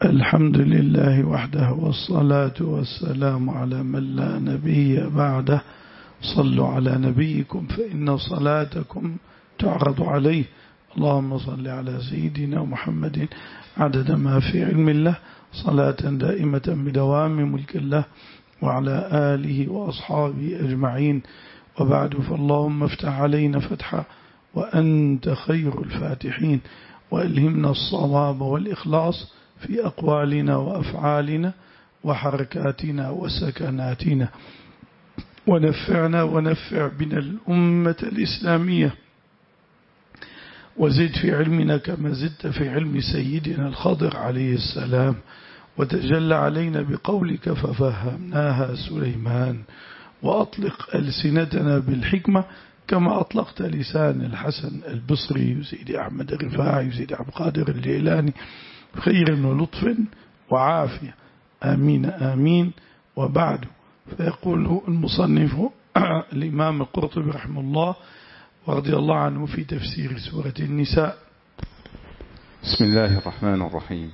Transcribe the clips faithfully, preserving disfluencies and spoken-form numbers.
الحمد لله وحده والصلاة والسلام على من لا نبي بعده. صلوا على نبيكم فإن صلاتكم تعرض عليه. اللهم صل على سيدنا محمد عدد ما في علم الله صلاة دائمة بدوام ملك الله وعلى آله وأصحابه أجمعين. وبعد، فاللهم افتح علينا فتحا وأنت خير الفاتحين، وألهمنا الصواب والإخلاص في أقوالنا وأفعالنا وحركاتنا وسكناتنا، ونفعنا ونفع بنا الأمة الإسلامية، وزد في علمنا كما زدت في علم سيدنا الخضر عليه السلام، وتجلى علينا بقولك ففهمناها سليمان، وأطلق ألسنتنا بالحكمة كما أطلقت لسان الحسن البصري وسيد أحمد الرفاعي وسيد عبد القادر الجيلاني خير ولطف وعافية. آمين آمين. وبعد، فيقول المصنف الإمام القرطبي رحمه الله ورضي الله عنه في تفسير سورة النساء: بسم الله الرحمن الرحيم.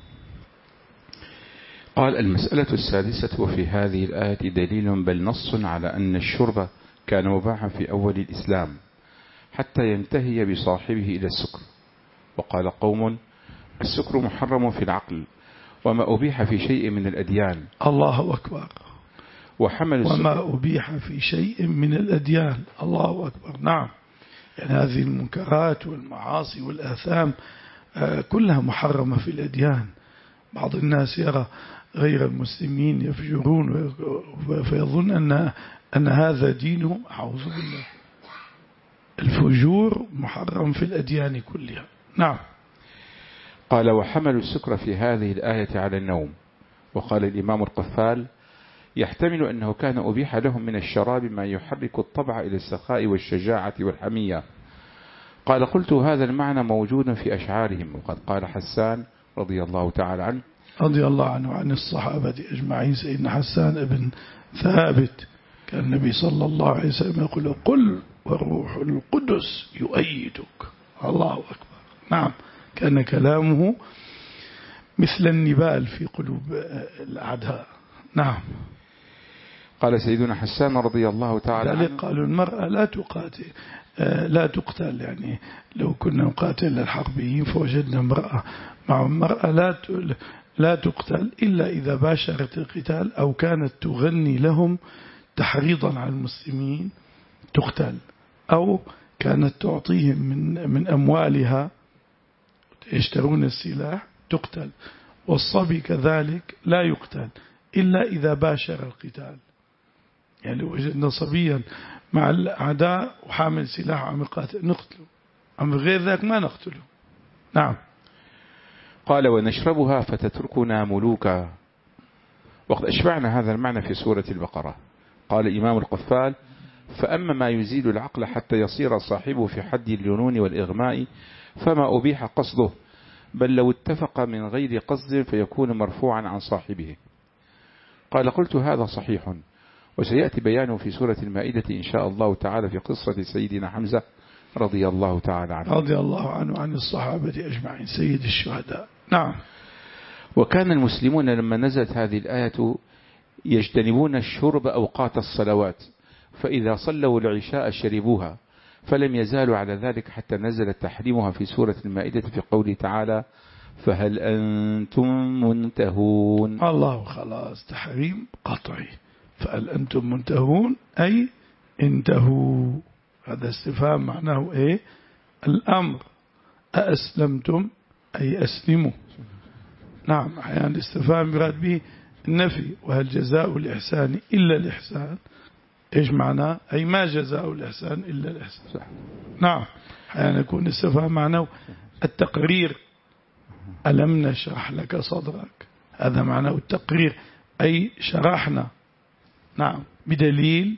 قال: المسألة السادسة: وفي هذه الآية دليل بل نص على أن الشرب كان مباحا في أول الإسلام حتى ينتهي بصاحبه إلى السكر. وقال قوم: السكر محرم في العقل وما أبيح في شيء من الأديان. الله أكبر. وحمل وما أبيح في شيء من الأديان. الله أكبر. نعم، يعني هذه المنكرات والمعاصي والآثام كلها محرمة في الأديان. بعض الناس يرى غير المسلمين يفجرون فيظن أن أن هذا دينهم. أعوذ بالله، الفجور محرم في الأديان كلها. نعم. قال: وحمل السكر في هذه الآية على النوم. وقال الإمام القفال: يحتمل أنه كان أبيح لهم من الشراب ما يحرك الطبع إلى السخاء والشجاعة والحمية. قال: قلت: هذا المعنى موجود في أشعارهم. وقد قال حسان رضي الله تعالى عنه رضي الله عنه عن الصحابة أجمعين سيدنا حسان بن ثابت كان النبي صلى الله عليه وسلم يقول: قل والروح القدس يؤيدك. الله أكبر. نعم، كان كلامه مثل النبال في قلوب الأعداء. نعم. قال سيدنا حسان رضي الله تعالى عنه: قالوا المرأة لا تقاتل لا تقتل، يعني لو كنا نقاتل الحربيين فوجدنا امرأة مع المرأة لا لا تقتل إلا إذا باشرت القتال أو كانت تغني لهم تحريضا على المسلمين تقتل، أو كانت تعطيهم من من أموالها يشترون السلاح تقتل. والصبي كذلك لا يقتل إلا إذا باشر القتال، يعني لو وجدنا صبيا مع الأعداء وحامل سلاح عم يقاتل نقتله، أما غير ذلك ما نقتله. نعم. قال: ونشربها فتتركنا ملوكا. وقد أشبعنا هذا المعنى في سورة البقرة. قال الإمام القفال: فأما ما يزيل العقل حتى يصير صاحبه في حد الجنون والإغماء فما أبيح قصده، بل لو اتفق من غير قصد فيكون مرفوعا عن صاحبه. قال: قلت: هذا صحيح، وسيأتي بيانه في سورة المائدة إن شاء الله تعالى في قصة سيدنا حمزة رضي الله تعالى عنه رضي الله عنه عن الصحابة أجمعين سيد الشهداء. نعم. وكان المسلمون لما نزلت هذه الآية يجتنبون الشرب أوقات الصلوات، فإذا صلوا العشاء شربوها، فلم يزالوا على ذلك حتى نزل تحريمها في سورة المائدة في قوله تعالى: فهل أنتم منتهون. الله، خلاص تحريم قطعي. فهل أنتم منتهون أي انتهوا. هذا استفهام معناه إيه؟ الأمر. أأسلمتم أي أسلموا. نعم، أحيانا الاستفهام يراد به النفي. وهل جزاء الإحسان إلا الإحسان. إيش معناه؟ أي ما جزاء الإحسان إلا الإحسان. نعم. أحيانا يكون الاستفهام معناه التقرير. ألم نشرح لك صدرك. هذا معناه التقرير، أي شرحنا. نعم، بدليل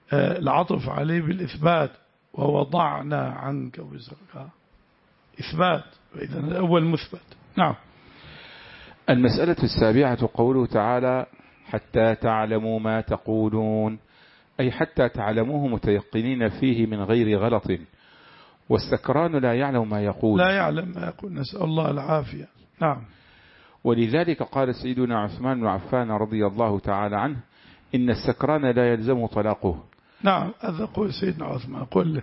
العطف عليه بالإثبات: ووضعنا عنك وزرك. إثبات، وإذا الأول مثبت. نعم. المسألة السابعة قوله تعالى: حتى تعلموا ما تقولون، أي حتى تعلموه متيقنين فيه من غير غلط. والسكران لا يعلم ما يقول. لا يعلم ما يقول، نسأل الله العافية. نعم. ولذلك قال سيدنا عثمان بن عفان رضي الله تعالى عنه إن السكران لا يلزم طلاقه. نعم هذا قول سيدنا عثمان، قول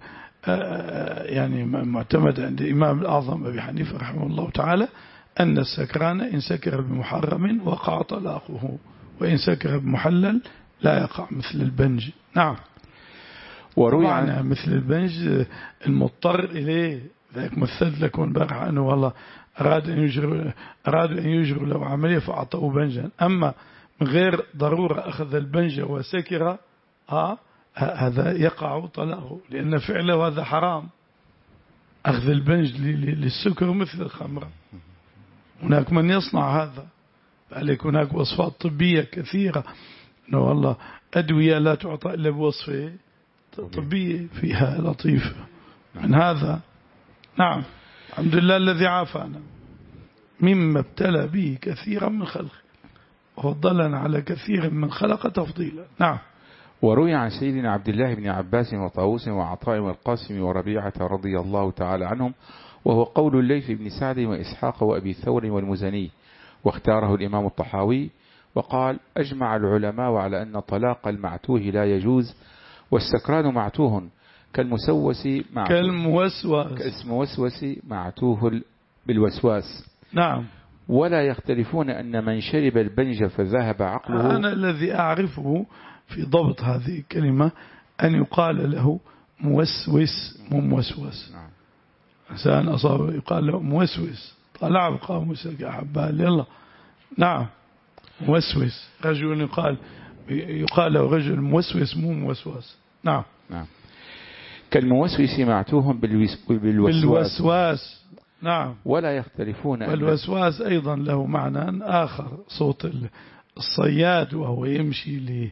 يعني معتمد عند الإمام الأعظم أبي حنيفة رحمه الله تعالى أن السكران إن سكر بمحرم وقع طلاقه، وإن سكر بمحلل لا يقع مثل البنج. نعم وروي عنه مثل البنج المضطر إليه، ذلك مثلت لكم امبارح أنه والله أراد أن يجروا أرادوا أن يجروا له عملية فأعطوا بنجا، أما من غير ضرورة أخذ البنج وسكر آه هذا يقع طلاقه، لأن فعله هذا حرام. أخذ البنج للسكر مثل الخمر، هناك من يصنع هذا، فعليك هناك وصفات طبية كثيرة أنه والله أدوية لا تعطى إلا بوصفة طبية فيها لطيفة من هذا. نعم الحمد لله الذي عافانا مما ابتلى به كثيرا من خلقه وفضلنا على كثير من خلق تفضيلا. نعم. وروي عن سيدنا عبد الله بن عباس وطاووس وعطاء والقاسم وربيعة رضي الله تعالى عنهم، وهو قول الليث بن سعد وإسحاق وأبي ثور والمزني، واختاره الإمام الطحاوي وقال أجمع العلماء على أن طلاق المعتوه لا يجوز، والسكران معتوه كالمسوس معتوه كالموسوس كالموسوس معتوه بالوسواس. نعم. ولا يختلفون أن من شرب البنج فذهب عقله. أنا الذي أعرفه في ضبط هذه الكلمة أن يقال له موسوس مو موسوس. نعم. إنسان أصاب يقال له موسوس، طلع بقاموسك يا حبال يلا. نعم موسوس رجل يقال يقال له رجل موسوس مو موسوس. نعم. نعم كالموسوس معتوه بالوسواس. بالوسواس. نعم. ولا يختلفون. والوسواس أيضا له معنى آخر، صوت الصياد وهو يمشي لي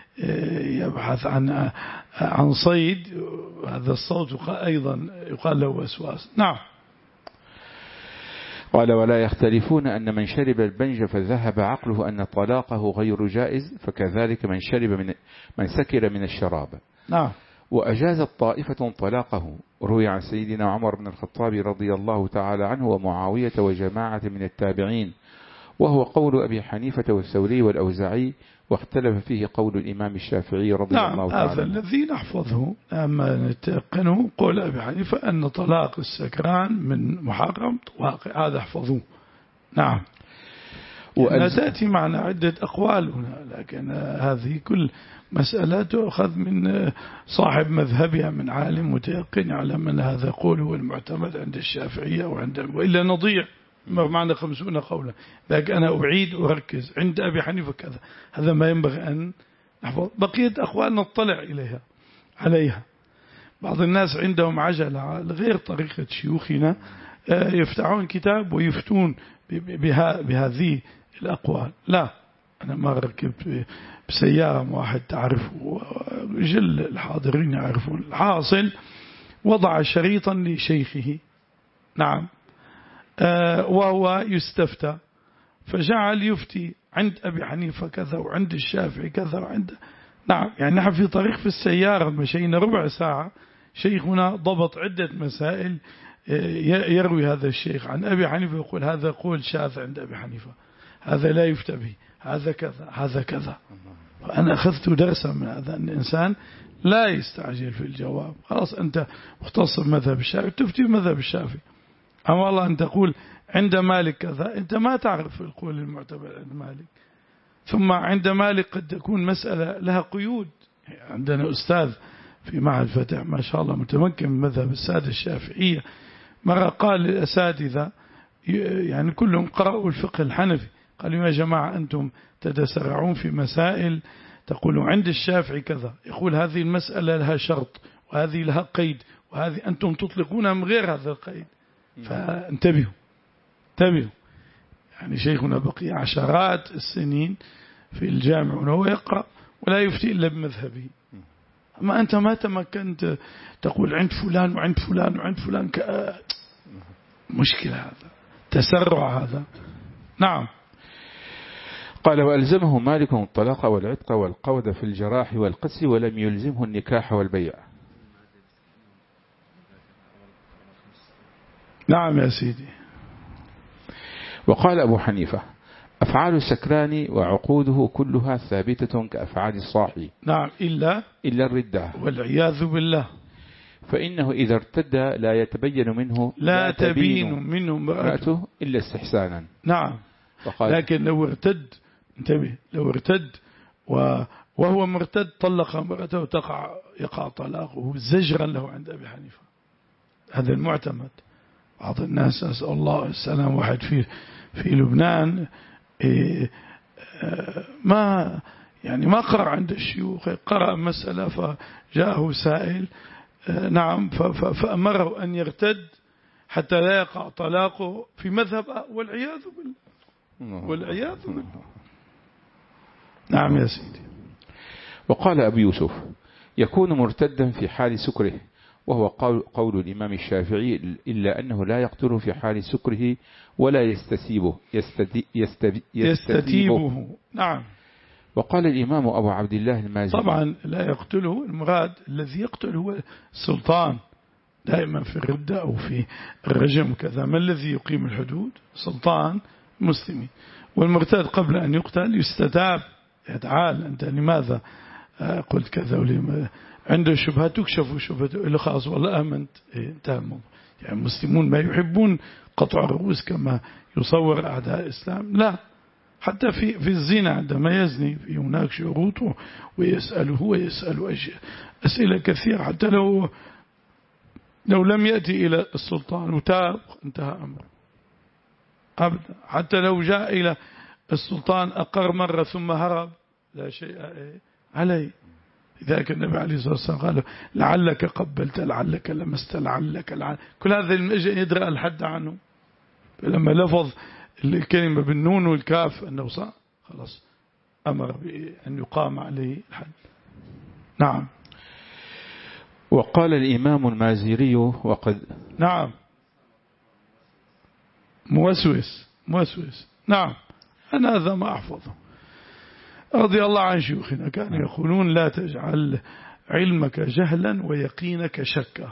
يبحث عن عن صيد، هذا الصوت أيضا يقال له وسواس. نعم. قال ولا يختلفون أن من شرب البنج فذهب عقله أن طلاقه غير جائز، فكذلك من شرب من من سكر من الشراب. نعم. وأجازت طائفة طلاقه، روي عن سيدنا عمر بن الخطاب رضي الله تعالى عنه ومعاوية وجماعة من التابعين، وهو قول أبي حنيفة والثوري والأوزاعي، واختلف فيه قول الإمام الشافعي رضي نعم الله تعالى عنه. هذا الذي نحفظه أما نتقنه قول أبي حنيفة أن طلاق السكران من محرم واقع، هذا احفظوه. نعم. وأن تأتي معنا عدة أقوال هنا، لكن هذه كل مسألة تأخذ من صاحب مذهبها من عالم متيقن يعلم أن هذا قوله المعتمد عند الشافعية وعند وإلا نضيع معنى خمسون قولا. لكن أنا أعيد وأركز عند أبي حنيفة كذا، هذا ما ينبغي أن نحفظ. بقية أقوال نطلع إليها عليها. بعض الناس عندهم عجلة على غير طريقة شيوخنا، يفتحون كتاب ويفتون بهذه الأقوال. لا، أنا ما ركبت بسيارة واحد تعرفه، جل الحاضرين يعرفون. الحاصل وضع شريطا لشيخه. نعم. آه وهو يستفتى، فجعل يفتي عند أبي حنيفة كذا وعند الشافعي كذا وعند. نعم. يعني نحن في طريق في السيارة مشينا ربع ساعة، شيخنا ضبط عدة مسائل يروي هذا الشيخ عن أبي حنيفة يقول هذا قول شاذ عند أبي حنيفة، هذا لا يفتى به، هذا كذا هذا كذا. فأنا أخذت درسا من هذا أن الإنسان لا يستعجل في الجواب. خلاص أنت مختص بمذهب الشافعي تفتي بمذهب الشافعي، أما والله أن تقول عند مالك كذا، أنت ما تعرف القول المعتبر عند مالك. ثم عند مالك قد تكون مسألة لها قيود. عندنا أستاذ في معهد فتح ما شاء الله متمكن من مذهب السادة الشافعية، مرة قال للأساتذة يعني كلهم قرأوا الفقه الحنفي، قالوا يا جماعة أنتم تتسرعون في مسائل تقولوا عند الشافعي كذا، يقول هذه المسألة لها شرط وهذه لها قيد وهذه أنتم تطلقونها من غير هذا القيد، فانتبهوا انتبهوا. يعني شيخنا بقي عشرات السنين في الجامع وهو يقرأ ولا يفتي إلا بمذهبه. أما أنت ما تمكنت تقول عند فلان وعند فلان وعند فلان ك... مشكلة هذا، تسرع هذا. نعم. قال وألزمه مالك الطلاق والعتق والقود في الجراح والقس، ولم يلزمه النكاح والبيع. نعم يا سيدي. وقال أبو حنيفة أفعال السكران وعقوده كلها ثابتة كأفعال الصاحي. نعم إلا إلا الردة والعياذ بالله. فإنه إذا ارتد لا يتبين منه لا تبين منه امرأته إلا استحسانا. نعم. لكن لو ارتد، انتبه، لو ارتد وهو مرتد طلق امرأته تقع يقع طلاقه زجرا له عند أبي حنيفة. هذا المعتمد. بعض الناس نسأل الله السلام، واحد في في لبنان إيه ما يعني ما قرأ عند الشيوخ، قرأ مسألة فجاءه سائل نعم فأمره أن يرتد حتى لا يقع طلاقه في مذهب، والعياذ بالله والعياذ بالله. نعم يا سيدي. وقال أبو يوسف يكون مرتدا في حال سكره، وهو قول, قول الإمام الشافعي، إلا أنه لا يقتله في حال سكره ولا يستسيبه يستدي يستدي يستتيبه. نعم. وقال الإمام أبو عبد الله المازني طبعا لا يقتله، المراد الذي يقتل هو السلطان دائما في الردة أو في الرجم كذا. ما الذي يقيم الحدود؟ سلطان مسلمي. والمرتد قبل أن يقتل يستتاب، تعال أنت لماذا قلت كذا ولما عنده شبهة تكشف شبهته إلا خلاص والله آمنت، انتهى الموضوع. يعني المسلمون ما يحبون قطع الرؤوس كما يصور أعداء الإسلام، لا، حتى في في الزنا عندما يزني في هناك شروط ويسأله ويسأل أسئلة كثيرة، حتى لو لو لم يأتي إلى السلطان وتاب انتهى أمره أبدا. حتى لو جاء إلى السلطان أقر مرة ثم هرب لا شيء عليه. لذلك النبي عليه الصلاة والسلام قال لعلك قبلت، لعلك لمست، لعلك لعلك، كل هذا يدرأ الحد عنه. فلما لفظ الكلمة بالنون والكاف أنه صار خلاص أمر بأن يقام عليه الحد. نعم. وقال الإمام المازري وقد نعم موسوس موسوس نعم أنا هذا ما أحفظه. رضي الله عن شيوخنا كانوا يقولون لا تجعل علمك جهلا ويقينك شكا.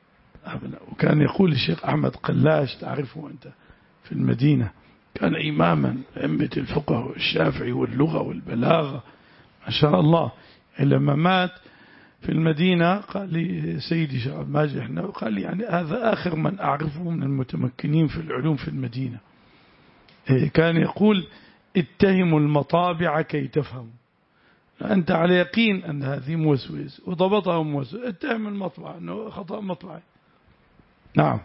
وكان يقول الشيخ أحمد قلاش، تعرفه أنت، في المدينة، كان إماما أئمة الفقه والشافعي واللغة والبلاغة ما شاء الله. لما مات في المدينة قال لي سيدي شيخ ماجح، قال لي يعني هذا آخر من أعرفه من المتمكنين في العلوم في المدينة. كان يقول اتهموا المطابع كي تفهموا. أنت على يقين أن هذه موسوس وضبطها موسوس، اتهم المطبع أنه خطأ مطبعي. نعم.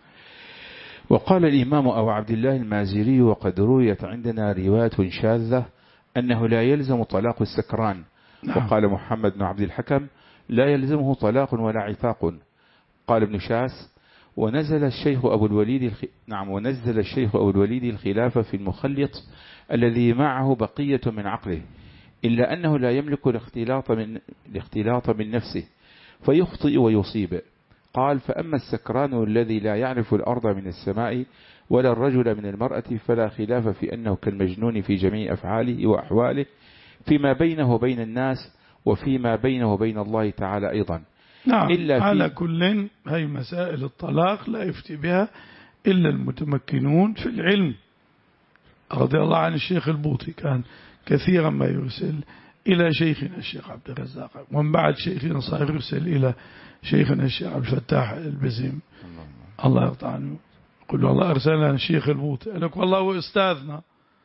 وقال الإمام أبو عبد الله المازري وقد رويت عندنا رواية شاذة أنه لا يلزم طلاق السكران. نعم. وقال محمد بن عبد الحكم لا يلزمه طلاق ولا عتاق. قال ابن شاس ونزل الشيخ أبو الوليد الخ... نعم ونزل الشيخ أبو الوليد الخلافة في المخلط الذي معه بقية من عقله، إلا أنه لا يملك الاختلاط من الاختلاط من نفسه فيخطئ ويصيب. قال فأما السكران الذي لا يعرف الأرض من السماء ولا الرجل من المرأة فلا خلاف في أنه كالمجنون في جميع أفعاله وأحواله فيما بينه وبين الناس وفيما بينه وبين الله تعالى أيضا. نعم. إلا على كل هي مسائل الطلاق لا يفتي بها إلا المتمكنون في العلم. رضي الله عن الشيخ البوطي كان كثيرا ما يرسل إلى شيخنا الشيخ عبد الرزاق، ومن بعد شيخنا صار يرسل إلى شيخنا الشيخ عبد الفتاح البزيم الله يرضى عنه. يقول والله أرسلنا الشيخ البوطي، قال لك والله هو أستاذنا،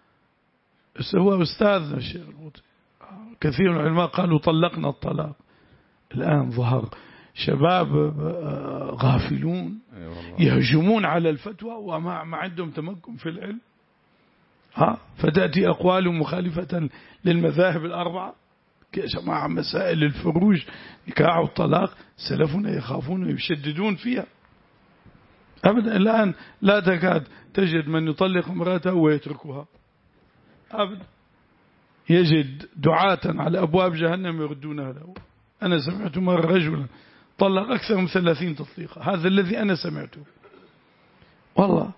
هو أستاذنا الشيخ البوطي. كثير من العلماء قالوا طلقنا الطلاق. الآن ظهر شباب غافلون يهجمون على الفتوى وما ما عندهم تمكن في العلم، ها فتأتي أقوال مخالفة للمذاهب الأربعة. جماعة مسائل الفروج نكاح والطلاق سلفنا يخافون ويشددون فيها أبدا. الآن لا تكاد تجد من يطلق امرأته ويتركها أبدا. يجد دعاة على أبواب جهنم يردونها له. أنا سمعت مرة رجلا طلق أكثر من ثلاثين تطليقة، هذا الذي أنا سمعته والله.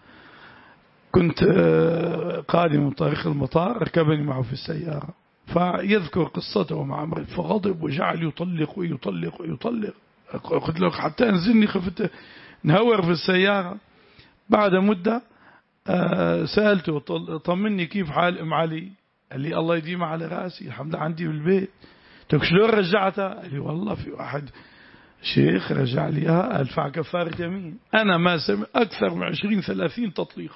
كنت قادم من طريق المطار، ركبني معه في السيارة فيذكر قصته مع امرأة فغضب وجعل يطلق ويطلق ويطلق. قلت له حتى أنزلني، خفت نهور في السيارة. بعد مدة آه سألته طمني كيف حال أم علي؟ قال لي الله يديم على رأسي الحمد لله عندي بالبيت. قلت شلون رجعتها؟ قال لي والله في واحد شيخ رجع لي اياها أدفع كفارة يمين. أنا ما سمع أكثر من عشرين ثلاثين تطليق.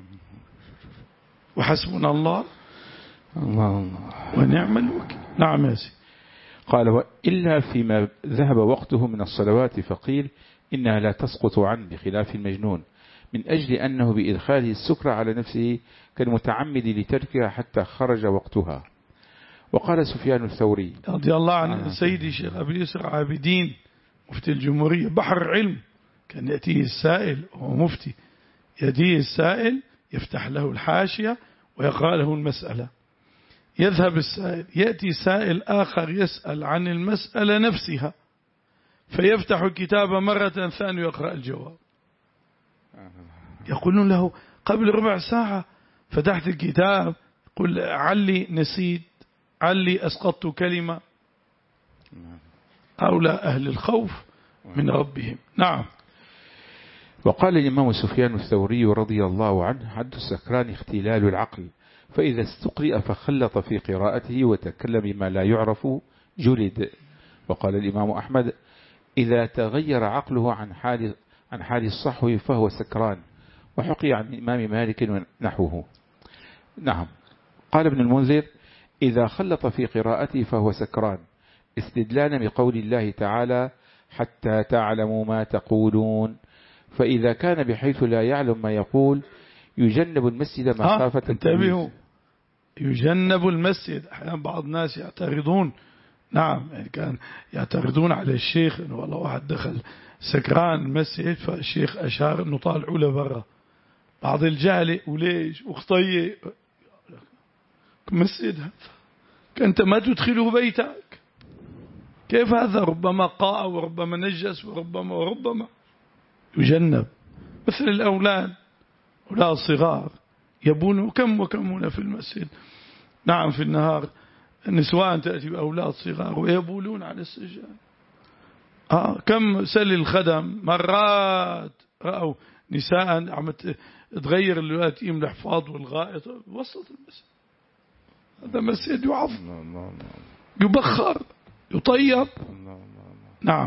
وحسبنا الله الله ونعم الوكيل. نعم يا سيدي. قال وإلا فيما ذهب وقته من الصلوات فقيل إنها لا تسقط عنه بخلاف المجنون من أجل أنه بإدخاله السكر على نفسه كالمتعمد لتركها حتى خرج وقتها. وقال سفيان الثوري رضي الله عن سيدي شيخ أبي يسر عابدين مفتي الجمهورية بحر علم، كان يأتيه السائل وهو مفتي، يأتيه السائل يفتح له الحاشية ويقرأ له المسألة، يذهب السائل يأتي سائل آخر يسأل عن المسألة نفسها فيفتح الكتاب مرة ثانية ويقرأ الجواب. يقولون له قبل ربع ساعة فتحت الكتاب قل علي نسيت، علي أسقطت كلمة. هؤلاء أهل الخوف من ربهم. نعم. وقال الإمام سفيان الثوري رضي الله عنه حد السكران اختلال العقل، فإذا استقرئ فخلط في قراءته وتكلم بما لا يعرف جلد. وقال الإمام أحمد إذا تغير عقله عن حال عن حال الصحو فهو سكران. وحقي عن الإمام مالك نحوه. نعم. قال ابن المنذر إذا خلط في قراءته فهو سكران استدلالا بقول الله تعالى حتى تعلموا ما تقولون. فإذا كان بحيث لا يعلم ما يقول يجنب المسجد مخافة انتبهوا، يجنب المسجد. أحيانا بعض الناس يعترضون، نعم يعني كان يعترضون على الشيخ إنه والله واحد دخل سكران المسجد فالشيخ أشار إنه طالعوا له برا. بعض الجهلة وليش وخطية مسجد هذا كنت ما تدخله بيتك، كيف هذا؟ ربما قاء وربما نجس وربما وربما يجنب. مثل الأولاد أولاد الصغار يبون كم وكمون في المسجد. نعم في النهار النسوان تأتي بأولاد صغار ويبولون على السجاد. آه كم سل الخدم مرات رأوا نساء عم تغير الواتيم الحفاظ والغائط وسط المسجد. هذا مسجد يعظم يبخر يطيب. نعم.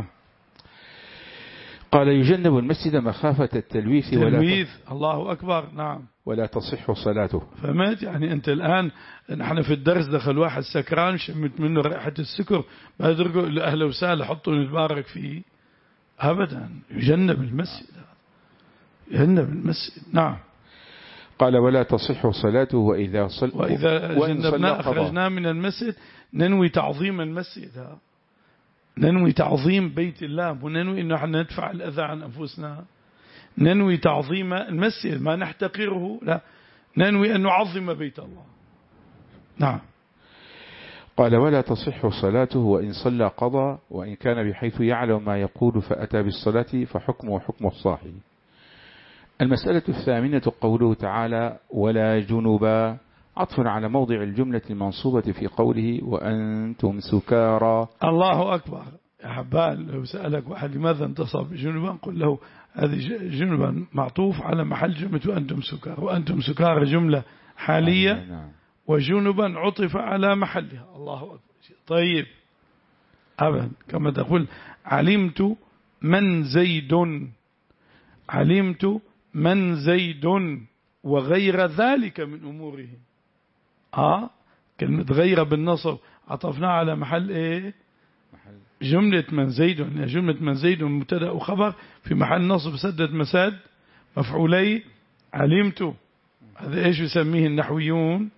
قال يجنب المسجد مخافة التلويث تلويث. الله أكبر. نعم. ولا تصح صلاته. فمات يعني أنت الآن نحن في الدرس دخل واحد سكران شمت منه رائحة السكر ما يدركوا إلا أهلا وسهلا حطوا نتبارك فيه أبدا. يجنب المسجد، يجنب المسجد. نعم. قال ولا تصح صلاته وإذا صل وإذا جنبنا أخرجنا من المسجد ننوي تعظيم المسجد، ها ننوي تعظيم بيت الله وننوي إنه احنا ندفع الأذى عن أنفسنا، ننوي تعظيم المسجد ما نحتقره، لا ننوي أن نعظم بيت الله. نعم. قال ولا تصح صلاته وإن صلى قضى وإن كان بحيث يعلم ما يقول فأتى بالصلاة فحكمه حكم الصاحي. المسألة الثامنة قوله تعالى ولا جنبا عطف على موضع الجملة المنصوبة في قوله وأنتم سكارى. الله أكبر. يا حبان لو سألك واحد لماذا انتصب جنبا قل له هذه جنبا معطوف على محل جملة وأنتم سكارى. وأنتم سكارى جملة حالية وجنبا عطف على محلها. الله أكبر. طيب أبدا كما تقول علمت من زيد، علمت من زيد وغير ذلك من أموره. آه كلمة غير بالنصب عطفنا على محل إيه؟ جملة من زيد. جملة من زيد مبتدأ وخبر في محل نصب سدد مساد مفعولي علمت. هذا إيش يسميه النحويون؟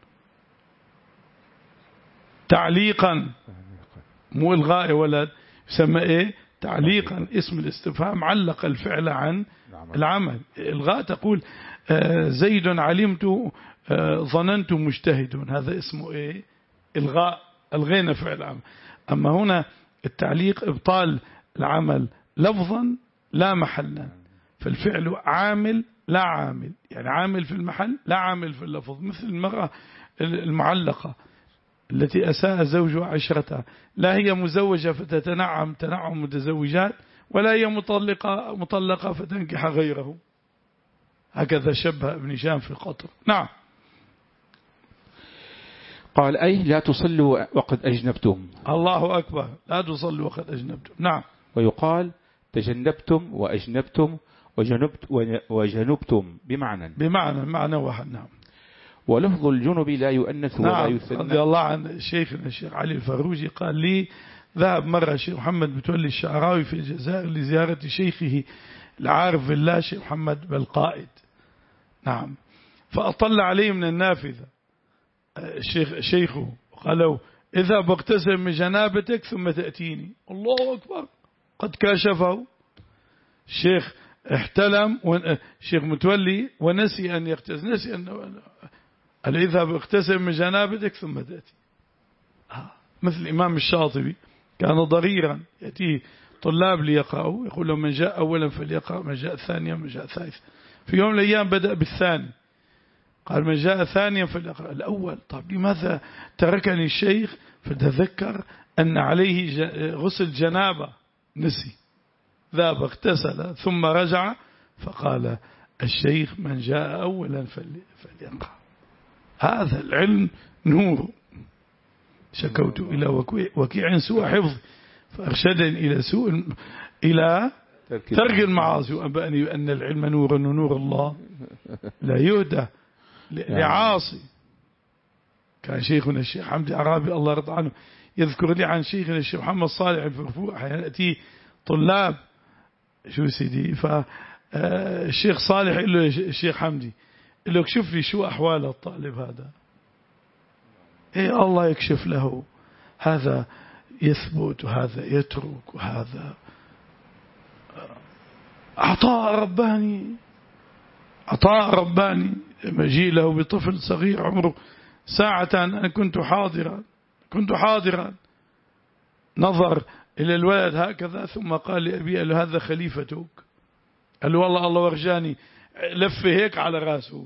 تعليقا، مو الغاء ولد، يسمى إيه؟ تعليقا. اسم الاستفهام علق الفعل عن العمل. الغاء تقول زيد علمت ظننت مجتهد، هذا اسمه إيه؟ الغاء، الغينا فعل العمل. أما هنا التعليق إبطال العمل لفظا لا محلا، فالفعل عامل لا عامل، يعني عامل في المحل لا عامل في اللفظ. مثل المرأة المعلقة التي أساء زوجها عشرتها، لا هي مزوجة فتتنعم تنعم متزوجات ولا هي مطلقة مطلقة فتنكح غيره. هكذا شبه ابن هشام في القطر. نعم. قال أي لا تصلوا وقد أجنبتم. الله أكبر، لا تصلوا وقد أجنبتم. نعم. ويقال تجنبتم وأجنبتم وجنبت وجنبتم بمعنى بمعنى معنى واحد. نعم. ولفظ الجنب لا يؤنث نعم. ولا يثنى. رضي الله عن شيخنا الشيخ علي الفروجي قال لي ذهب مرة الشيخ محمد متولي الشعراوي في الجزائر لزيارة شيخه العارف بالله شيخ محمد بالقائد. نعم. فأطلع عليه من النافذة الشيخ شيخه قالوا اذهب واغتسل من جنابتك ثم تأتيني. الله أكبر، قد كاشفه الشيخ احتلم الشيخ متولي ونسي أن يغتسل، نسي أن قال اذهب واغتسل من جنابتك ثم تأتي. مثل الإمام الشاطبي كان ضريرا يأتيه طلاب ليقرأوا يقول لهم من جاء أولا فليقرأ، من جاء ثانيا، من جاء ثالثا. في يوم من الأيام بدأ بالثاني قال من جاء ثانيا فليقرأ الأول. طب لماذا تركني الشيخ؟ فتذكر أن عليه غسل جنابة نسي، ذهب اغتسل ثم رجع فقال الشيخ من جاء أولا فليقرأ. هذا العلم نور. شكوت إلى وكيع سوء حفظ فأرشدني إلى سوء إلى ترك المعاصي وأنبأني أن العلم نور ونور الله لا يهدى لعاصي. كان شيخنا الشيخ حمدي عرابي الله يرضى عنه يذكر لي عن شيخنا الشيخ محمد صالح الفرفوع أحيانا يأتي طلاب شو سيدي فالشيخ صالح يقول له الشيخ حمدي يقول له اكشف لي شو أحوال الطالب هذا. إيه الله يكشف له، هذا يثبت وهذا يترك وهذا عطاء رباني، عطاء رباني. مجيء له بطفل صغير عمره ساعة أنا كنت حاضرا كنت حاضرا نظر إلى الولد هكذا ثم قال لأبي قال له هذا خليفتك. قال له والله الله ورجاني لف هيك على راسه.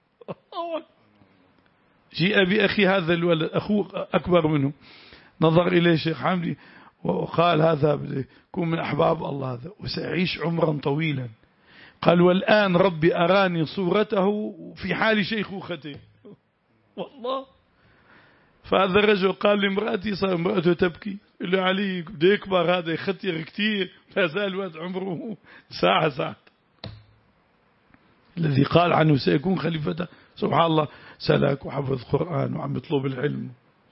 جيء بأخي هذا الولد أخوه أكبر منه نظر إليه شيخ حمدي وقال هذا يكون من أحباب الله هذا وسيعيش عمرا طويلا. قال والآن ربي أراني صورته في حال شيخوخته. والله. فهذا الرجل قال لامرأتي صار امرأته تبكي قال له علي بده يكبر هذا يختير كتير لا زال الوقت عمره ساعة ساعة. الذي قال عنه سيكون خليفته سبحان الله سلك وحفظ قرآن وعم يطلب العلم.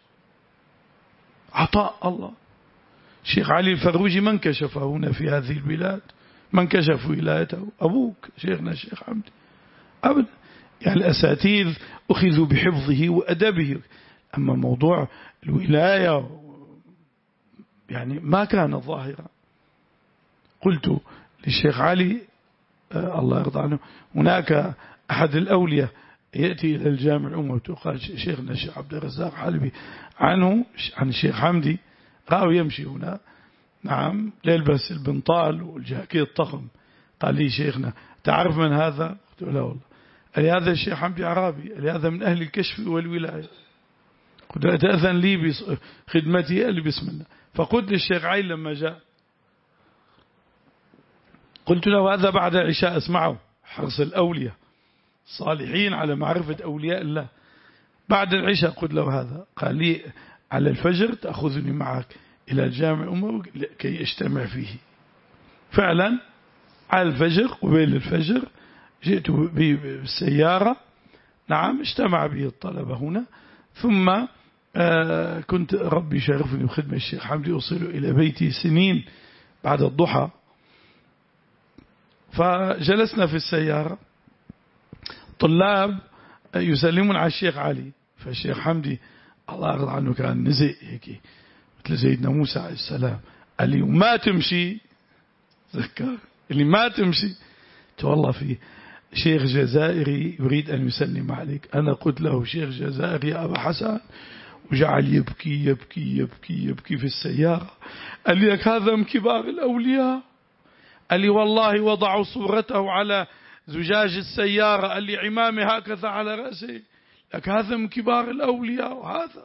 عطاء الله. الشيخ علي الفروجي من كشفه هنا في هذه البلاد؟ من كشف ولايته؟ أبوك شيخنا الشيخ حمدي أبدا. يعني الأساتذة أخذوا بحفظه وأدبه، أما موضوع الولاية يعني ما كان ظاهرا. قلت للشيخ علي آه الله يرضى عنه هناك أحد الأولياء يأتي إلى الجامع الأموي وقال شيخنا الشيخ عبد الرزاق حلبي عنه عن الشيخ حمدي رأوا يمشي هنا نعم يلبس البنطال والجاكيت الطخم. قال لي شيخنا تعرف من هذا؟ قلت له لا والله. قال لي هذا الشيخ حمدي عرابي، قال لي هذا من أهل الكشف والولاية. قلت له تأذن لي بخدمتي؟ قال لي بسم الله. فقلت للشيخ عين لما جاء قلت له هذا بعد العشاء اسمعه حرص الأولياء الصالحين على معرفة أولياء الله. بعد العشاء قلت له هذا. قال لي على الفجر تأخذني معك إلى الجامع الأموي كي اجتمع فيه. فعلا على الفجر قبيل الفجر جئت بالسيارة نعم اجتمع به الطلبة هنا ثم آه كنت ربي شرفني بخدمة الشيخ حمدي أوصله إلى بيتي سنين بعد الضحى. فجلسنا في السيارة طلاب يسلمون على الشيخ علي. فالشيخ حمدي الله يرضى عنه كان نزئ هيك مثل سيدنا موسى عليه السلام قال لي وما تمشي ذكر اللي ما تمشي والله في شيخ جزائري يريد أن يسلم عليك. أنا قلت له شيخ جزائري يا أبا حسن وجعل يبكي يبكي يبكي يبكي في السيارة. قال لي لك هذا من كبار الأولياء. قال لي والله وضعوا صورته على زجاج السيارة. قال لي عمامي هكذا على رأسي لك هذا من كبار الأولياء. وهذا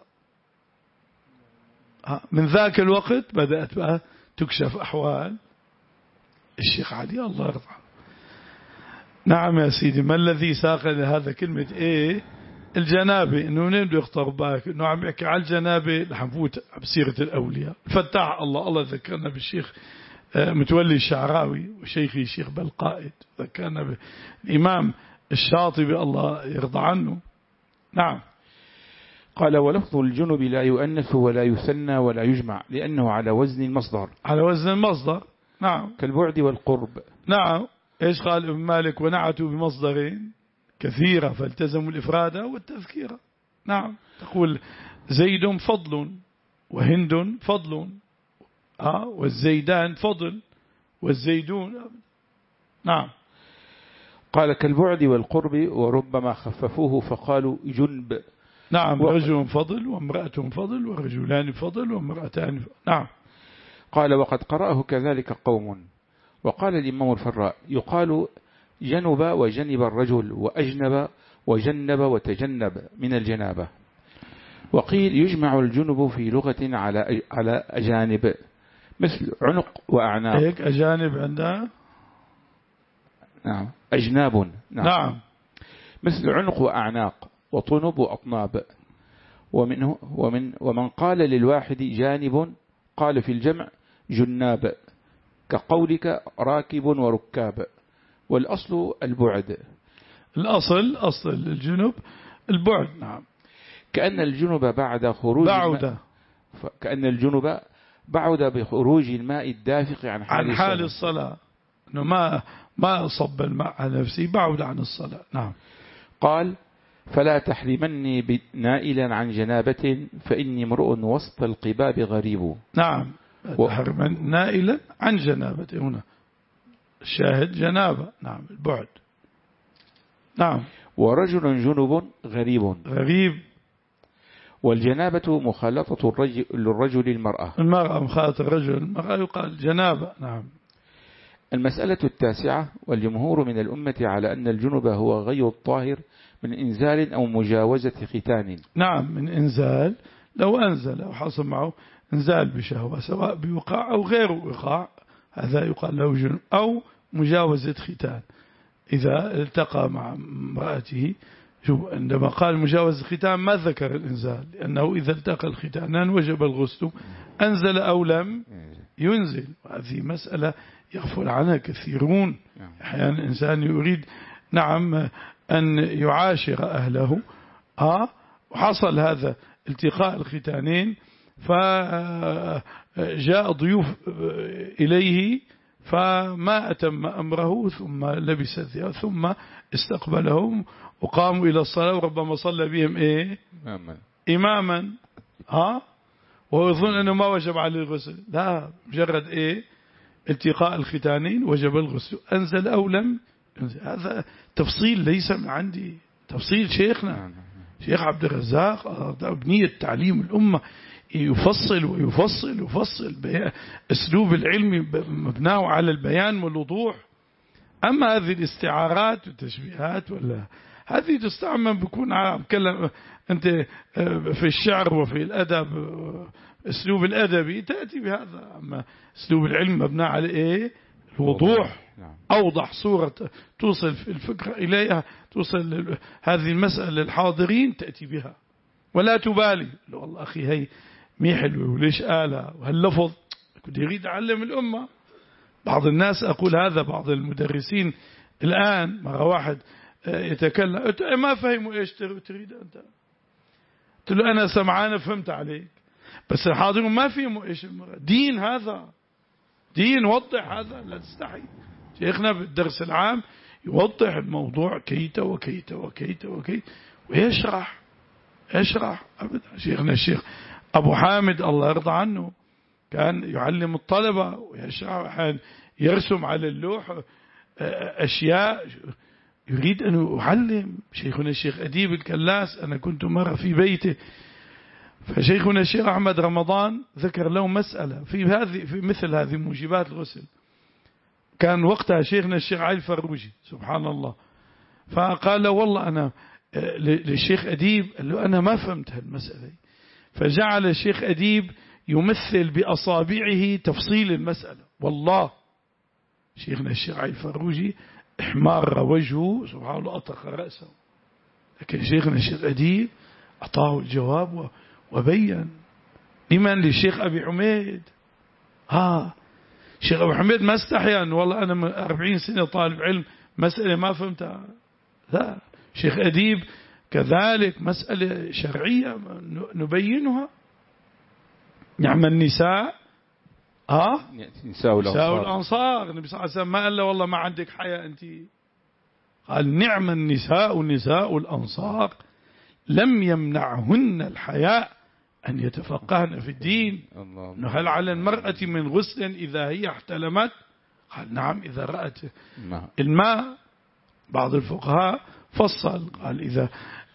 من ذاك الوقت بدأت بقى تكشف أحوال الشيخ علي الله يرضى عنه. نعم يا سيدي. ما الذي ساق لهذا كلمة إيه الجنابة؟ إنه منين بده يخطر بالك إنه عم يحكي على الجنابة لحنفوت بسيرة الأولياء. فتح الله الله ذكرنا بالشيخ متولي الشعراوي وشيخي الشيخ بالقائد، ذكرنا بالإمام الشاطبي الله يرضى عنه. نعم. قال ولفظ الجنب لا يؤنث ولا يثنى ولا يجمع لأنه على وزن المصدر. على وزن المصدر. نعم. كالبعد والقرب. نعم. إيش قال ابن مالك؟ ونعتوا بمصدرين كثيرة فالتزموا الإفراد والتذكير. نعم. تقول زيد فضل وهند فضل آه والزيدان فضل والزيدون. نعم. قال كالبعد والقرب وربما خففوه فقالوا جنب. نعم. رجل فضل وامرأة فضل ورجلان فضل وامرأتان فضل. نعم. قال وقد قرأه كذلك قوم. وقال الإمام الفراء يقال جنب وجنب الرجل وأجنب وجنب وتجنب من الجنابة. وقيل يجمع الجنب في لغة على على أجانب مثل عنق وأعناق. هيك أجانب عندها. نعم. أجناب. نعم. نعم. مثل عنق وأعناق وطنب وأطناب. ومنه ومن ومن قال للواحد جانب قال في الجمع جناب كقولك راكب وركاب. والأصل البعد. الأصل أصل الجنب البعد. نعم. كأن الجنب بعد خروج بعد كأن الجنب بعد بخروج الماء الدافق عن حال, عن حال الصلاة. إنه ما ما صب الماء على نفسه بعد عن الصلاة. نعم. قال فلا تحرمني نائلا عن جنابة فإني امرؤ وسط القباب غريب. نعم. و... تحرمن نائلا عن جنابة. هنا الشاهد جنابة. نعم. البعد. نعم. ورجل جنب غريب. غريب. والجنابة مخالطة الرجل للرجل المرأة. المرأة مخالطة الرجل المرأة يقال جنابة. نعم. المسألة التاسعة والجمهور من الأمة على أن الجنب هو غير الطاهر من إنزال أو مجاوزة ختان. نعم. من إنزال لو أنزل أو حصل معه إنزال بشهوة سواء بوقاع أو غير وقاع هذا يقال له جنب. أو مجاوزة ختان إذا التقى مع امرأته. شوف عندما قال مجاوز الختان ما ذكر الإنزال لأنه إذا التقى الختانان وجب الغسل أنزل أو لم ينزل. وهذه مسألة يغفل عنها كثيرون. أحيانا الإنسان يريد نعم أن يعاشر أهله آه وحصل هذا التقاء الختانين فجاء ضيوف إليه فما أتم أمره ثم لبس الثياب ثم استقبلهم وقاموا إلى الصلاة وربما صلى بهم إيه إماما, إماما. ها وهو يظن أنه ما وجب عليه الغسل. لا مجرد إيه التقاء الختانين وجب الغسل أنزل أو لم ينزل. هذا تفصيل ليس من عندي تفصيل شيخنا شيخ عبد الرزاق بنية تعليم الأمة يفصل ويفصل ويفصل أسلوب العلم مبناه على البيان والوضوح. أما هذه الاستعارات والتشبيهات ولا هذه تستعمل بيكون عم كلام أنت في الشعر وفي الأدب أسلوب الأدبي تأتي بهذا. أما أسلوب العلم مبنى على إيه الوضوح. أوضح صورة توصل الفكرة إليها توصل هذه المسألة للحاضرين تأتي بها ولا تبالي. والله أخي هي مي حلوة وليش قالها وهاللفظ كنت يريد أعلم الأمة. بعض الناس أقول هذا بعض المدرسين الآن مرة واحد يتكلم ما فهموا إيش تريد أنت. قلت له أنا سمعان فهمت عليك بس الحاضرون ما فهموا إيش المراد. دين هذا دين وضح هذا لا تستحي. شيخنا بالدرس العام يوضح الموضوع كيت وكيت وكيت وكيت ويشرح يشرح أبدا. شيخنا الشيخ أبو حامد الله يرضى عنه كان يعلم الطلبة ويشرح يرسم على اللوح أشياء يريد أن يعلم. شيخنا الشيخ أديب الكلاس أنا كنت مرة في بيته فشيخنا الشيخ أحمد رمضان ذكر له مسألة في هذه في مثل هذه موجبات الغسل. كان وقتها شيخنا الشيخ علي الفروجي سبحان الله فقال له والله أنا للشيخ أديب قال له أنا ما فهمت هالمسألة. فجعل الشيخ أديب يمثل بأصابعه تفصيل المسألة. والله شيخنا الشيخ علي الفروجي احمر وجهه سبحان الله أطرق رأسه. لكن شيخنا الشيخ أديب أعطاه الجواب وبين. لمن؟ للشيخ أبي حميد. ها شيخ أبي حميد ما استحيا أن والله أنا من أربعين سنة طالب علم مسألة ما فهمتها. لا، شيخ أديب كذلك مسألة شرعية نبينها. نعم النساء ها نساء الأنصار. الأنصار. النبي صلى الله عليه وسلم ما قال له والله ما عندك حياء أنت، قال نعم النساء نساء الأنصار لم يمنعهن الحياء أن يتفقهن في الدين. هل على المرأة من غسل إذا هي احتلمت؟ قال نعم إذا رأت الماء. بعض الفقهاء فصل قال إذا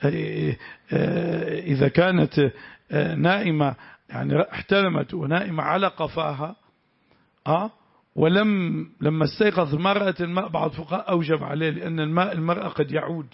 إذا كانت نائمة يعني احتلمت ونائمة على قفاها أه ولم لما استيقظ المرأة الماء، بعض الفقهاء أوجب عليه لأن الماء المرأة قد يعود.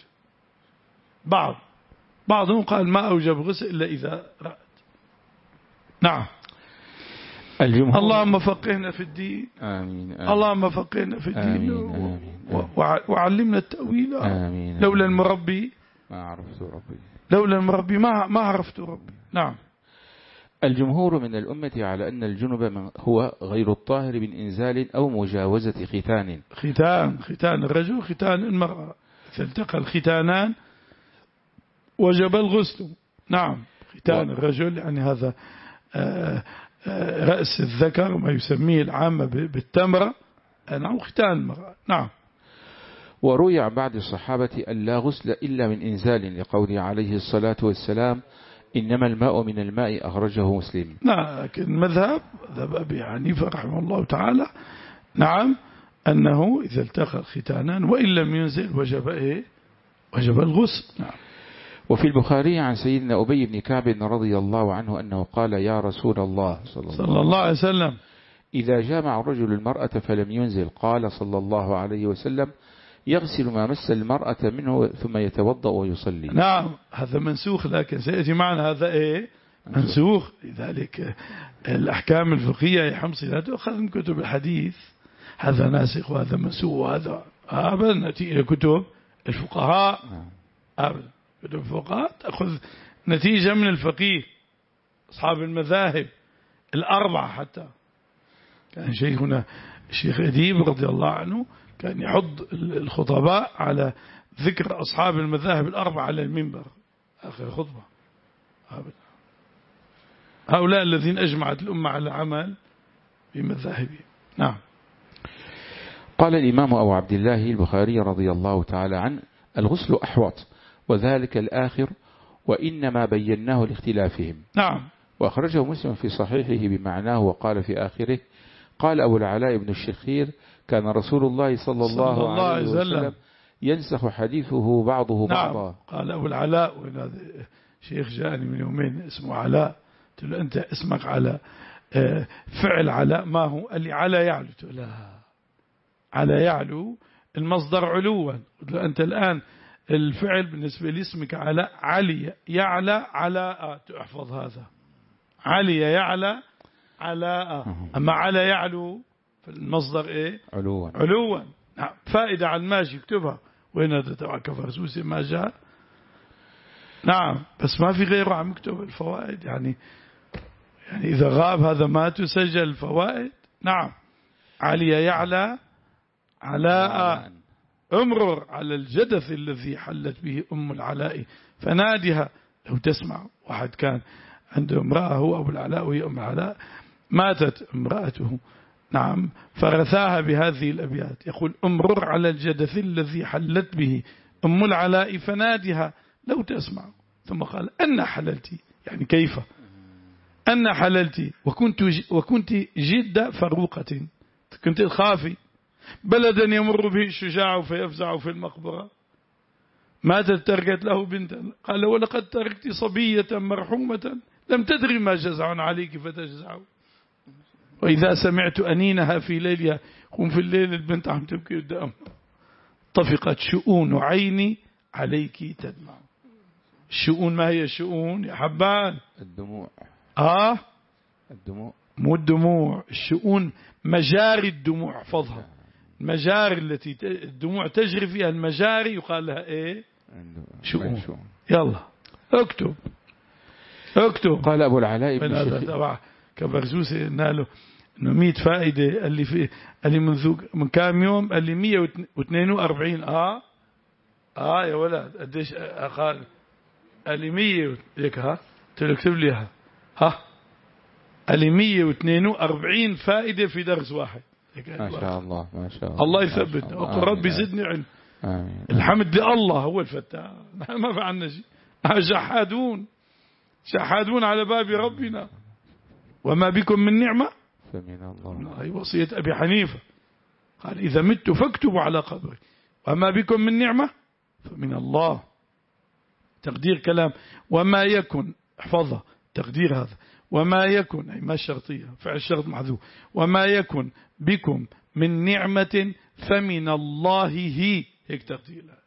بعض بعضهم قال ما أوجب غسل إلا إذا رأت. نعم. الجمهور. اللهم فقهنا في الدين. آمين, آمين. اللهم فقهنا في الدين. آمين. آمين. آمين. وعلمنا التأويل. آمين. لولا المربي ما عرفت ربي. لولا المربي ما ما عرفت ربي. نعم. الجمهور من الأمة على أن الجنب هو غير الطاهر من إنزال أو مجاوزة ختان. ختان ختان الرجل ختان المرأة، إذا التقى الختانان وجب الغسل. نعم. ختان و... الرجل يعني هذا آآ آآ رأس الذكر ما يسميه العامة بالتمرة. نعم ختان المرأة. نعم. وروي عن بعض الصحابة أن لا غسل إلا من إنزال لقوله عليه الصلاة والسلام إنما الماء من الماء، أخرجه مسلم. لكن مذهب ذهب أبي حنيفة رحمه الله تعالى نعم أنه إذا التقى الختانان وإن لم ينزل وجب إيه وجب الغسل. نعم. وفي البخاري عن سيدنا أبي بن كعب رضي الله عنه أنه قال يا رسول الله صلى الله, صلى الله عليه وسلم إذا جامع الرجل المرأة فلم ينزل قال صلى الله عليه وسلم يغسل ما مس المرأة منه ثم يتوضأ ويصلي. نعم هذا منسوخ، لكن سيأتي معنا هذا إيه منسوخ. لذلك الأحكام الفقهية يا حمصي لا تؤخذ من كتب الحديث هذا ناسخ وهذا منسوخ وهذا أبدا. نأتي إلى كتب الفقهاء أبدا. كتب الفقهاء تأخذ نتيجة من الفقيه أصحاب المذاهب الأربعة. حتى كان شيخنا الشيخ أديب رضي الله عنه كان يحض الخطباء على ذكر أصحاب المذاهب الأربعة على المنبر آخر خطبة. هؤلاء الذين أجمعت الأمة على عمل بمذاهبهم. نعم. قال الإمام أبو عبد الله البخاري رضي الله تعالى عنه الغسل أحوط وذلك الآخر وإنما بيناه لاختلافهم. نعم. وأخرجه مسلم في صحيحه بمعناه وقال في آخره قال أبو العلاء بن الشخير كان رسول الله صلى الله, صلى الله عليه وسلم ينسخ حديثه بعضه نعم. بعضا. قال أبو العلاء، شيخ جاني من يومين اسمه علاء، قلت له أنت اسمك علاء فعل علاء ما هو؟ قال لي على يعلو. قلت له لا، على يعلو المصدر علوا. قلت له أنت الآن الفعل بالنسبة لاسمك علاء علي يعلى علاء، تحفظ هذا علي يعلى علاء. أما على يعلو المصدر إيه علوا علوا. نعم. فائدة عن ماشي اكتبها وين هذا تبع كفرسوسي ما جاء. نعم بس ما في غيره عم يكتب الفوائد يعني يعني إذا غاب هذا ما تسجل الفوائد. نعم. علي يعلى علاء امرر على الجدث الذي حلت به أم العلاء فنادها. لو تسمع واحد كان عنده امرأة هو أبو العلاء وهي أم العلاء ماتت امرأته نعم فرثاها بهذه الأبيات يقول امرر على الجدث الذي حلت به أم العلاء فنادها لو تسمع. ثم قال أن حللتي يعني كيف أن حللتي وكنت وكنت جد فروقة كنت خافي بلدا يمر به الشجاع فيفزع في المقبرة ماتت تركت له بنتا. قال ولقد تركت صبية مرحومة لم تدري ما جزع عليك فتجزع. وإذا سمعت أنينها في ليلها قم في الليل البنت عم تبكي قدام طفقت شؤون عيني عليك تدمع. الشؤون ما هي الشؤون يا حبان؟ الدموع. آه الدموع مو الدموع، الشؤون مجاري الدموع. احفظها المجاري التي الدموع تجري فيها، المجاري يقال لها إيه؟ شؤون. يلا اكتب اكتب. قال أبو العلاء بن الشيخ كبرزوسي ناله إنه مية فائدة، اللي في اللي منذ من كام يوم اللي مية واثنين وأربعين. آه آه يا ولد قديش قال اللي مية هيك. ها تكتب لي ها ها اللي مية واثنين وأربعين فائدة في درس واحد. ما شاء الله ما شاء الله. الله يثبتنا وقل ربي زدني علم. الحمد لله هو الفتاح، ما فعلنا شيء. شحادون شحادون على باب ربنا، وما بكم من نعمة فمن الله. هي وصية أبي حنيفة، قال إذا مت فاكتبوا على قبري، وما بكم من نعمة فمن الله. تقدير كلام وما يكن، احفظها تقدير هذا، وما يكن أي ما الشرطية، فعل الشرط محذوف، وما يكن بكم من نعمة فمن الله هي، هيك تقديرها.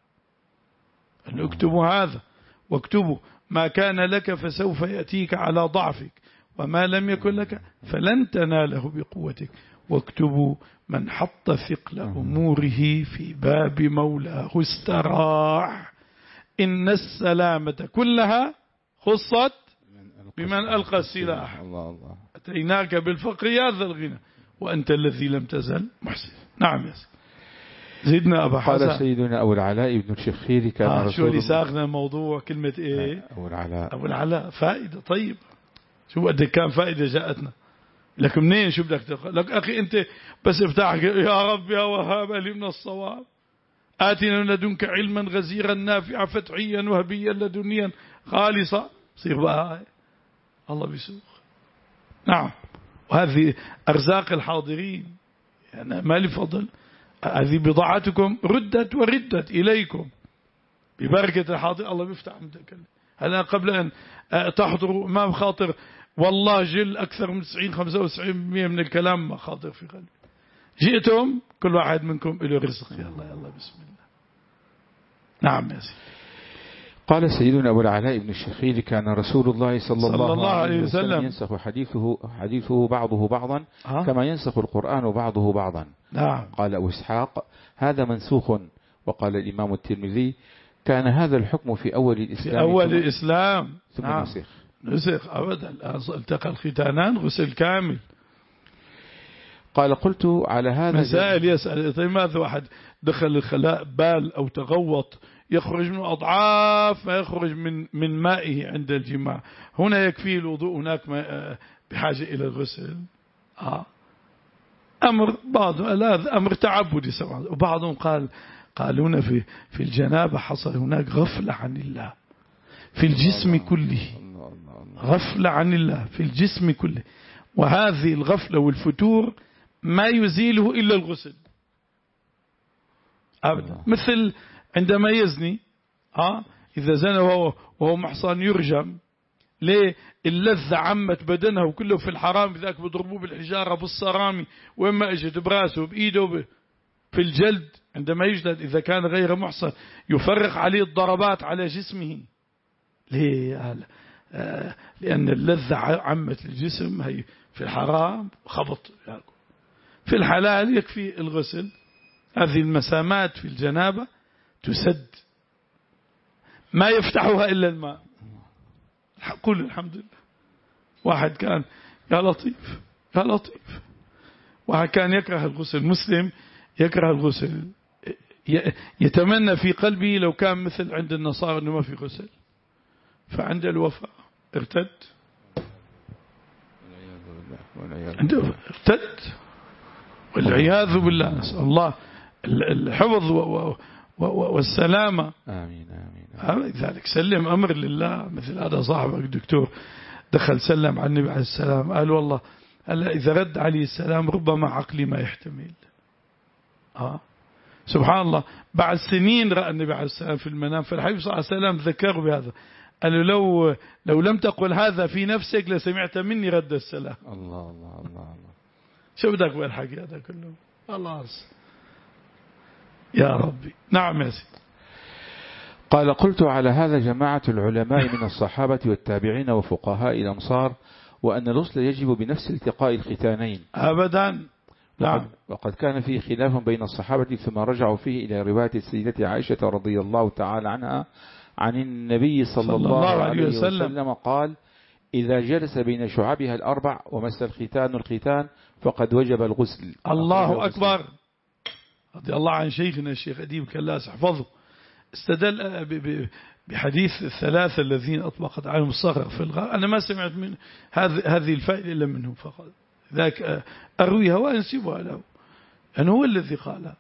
اكتبوا هذا، واكتبوا ما كان لك فسوف يأتيك على ضعفك، وما لم يكن لك فلن تناله بقوتك، واكتبوا من حط ثقل أموره في باب مولاه استراح، إن السلامة كلها خصت بمن ألقى السلاح. الله الله. أتيناك بالفقر يا ذا الغنى وأنت الذي لم تزل محسن. نعم يا سيدي. زدنا أبا حسن. قال سيدنا أبو العلاء بن الشخير كان آه رسول شو اللي ساقنا الموضوع كلمة إيه؟ أبو العلاء. أبو العلاء فائدة طيب. شو قد كان فائدة جاءتنا، لك منين شو بدك تقول لك أخي أنت بس افتح يا رب يا وهاب لي من الصواب، آتنا من لدنك علما غزيرا نافعا فتحيا وهبيا لدنيا خالصا، صير بقى الله بيسوق. نعم، وهذه أرزاق الحاضرين يعني ما لي فضل، هذه بضاعتكم ردت وردت إليكم ببركة الحاضر. الله بيفتح متكلم. هلا قبل أن تحضروا ما بخاطر والله جل أكثر من تسعين خمسة وتسعين بالمئة من الكلام ما خاطر في قلبي. جئتم كل واحد منكم له رزق. يا الله يا الله بسم الله. نعم يا سيدي. قال سيدنا أبو العلاء بن الشخير كان رسول الله صلى, صلى الله, الله عليه وسلم, وسلم ينسخ حديثه, حديثه بعضه بعضا أه؟ كما ينسخ القرآن بعضه بعضا. نعم. قال أبو إسحاق هذا منسوخ. وقال الإمام الترمذي كان هذا الحكم في أول الإسلام، في أول الإسلام ثم نعم. نسخ نسخ أبدا، التقى الختانان غسل كامل. قال قلت على هذا مسائل يسأل طيب ماذا واحد دخل الخلاء بال أو تغوط يخرج منه أضعاف ما يخرج من من مائه عند الجماع، هنا يكفي الوضوء هناك ما بحاجة إلى الغسل. آه. أمر بعض لا أمر تعبدي سواء، وبعضهم قال قالون في في الجنابة حصل هناك غفلة عن الله في الجسم كله، غفلة عن الله في الجسم كله، وهذه الغفلة والفتور ما يزيله إلا الغسل أبدا. مثل عندما يزني آه إذا زنى وهو, وهو محصن يرجم، ليه؟ اللذة عمت بدنه وكله في الحرام، بذاك بضربوه بالحجارة بالصرامي، وإما اجت براسه بإيده في الجلد عندما يجلد إذا كان غير محصن، يفرق عليه الضربات على جسمه. ليه؟ آه لأن اللذة عمت الجسم، هي في الحرام خبط، في الحلال يكفي الغسل. هذه المسامات في الجنابة تسد، ما يفتحها إلا الماء. قل الحمد لله. واحد كان يا لطيف يا لطيف، واحد كان يكره الغسل، مسلم يكره الغسل، يتمنى في قلبه لو كان مثل عند النصارى أنه ما في غسل، فعند الوفاة ارتد عنده ارتد والعياذ بالله. نسأل الله الحفظ والسلامة. آمين آمين. لذلك سلم أمر لله. مثل هذا صاحبك دكتور دخل سلم على النبي عليه السلام، قال والله هلا إذا رد عليه السلام ربما عقلي ما يحتمل. آه سبحان الله. بعد سنين رأى النبي عليه السلام في المنام، فالحبيب صلى الله عليه وسلم ذكره بهذا، قال له لو لو لم تقل هذا في نفسك لسمعت مني رد السلام. الله الله الله الله. شو بدك بالحكي هذا كله؟ خلاص يا ربي. نعم يا سيدي. قال قلت على هذا جماعة العلماء من الصحابة والتابعين وفقهاء الأمصار، وأن الغسل يجب بنفس التقاء الختانين. أبدا. نعم. وقد كان فيه خلاف بين الصحابة ثم رجعوا فيه إلى رواية السيدة عائشة رضي الله تعالى عنها عن النبي صلى, صلى الله, الله عليه وسلم, وسلم قال: إذا جلس بين شعبها الأربع ومس الختان الختان فقد وجب الغسل. الله أكبر. رضي الله عن شيخنا الشيخ أديب كلاس احفظه، استدل بحديث الثلاثة الذين أطبقت عليهم الصخرة في الغار. أنا ما سمعت من هذه هذه الفائدة إلا منهم فقط، ذاك أرويها وأنسبها له، أنه هو الذي قالها.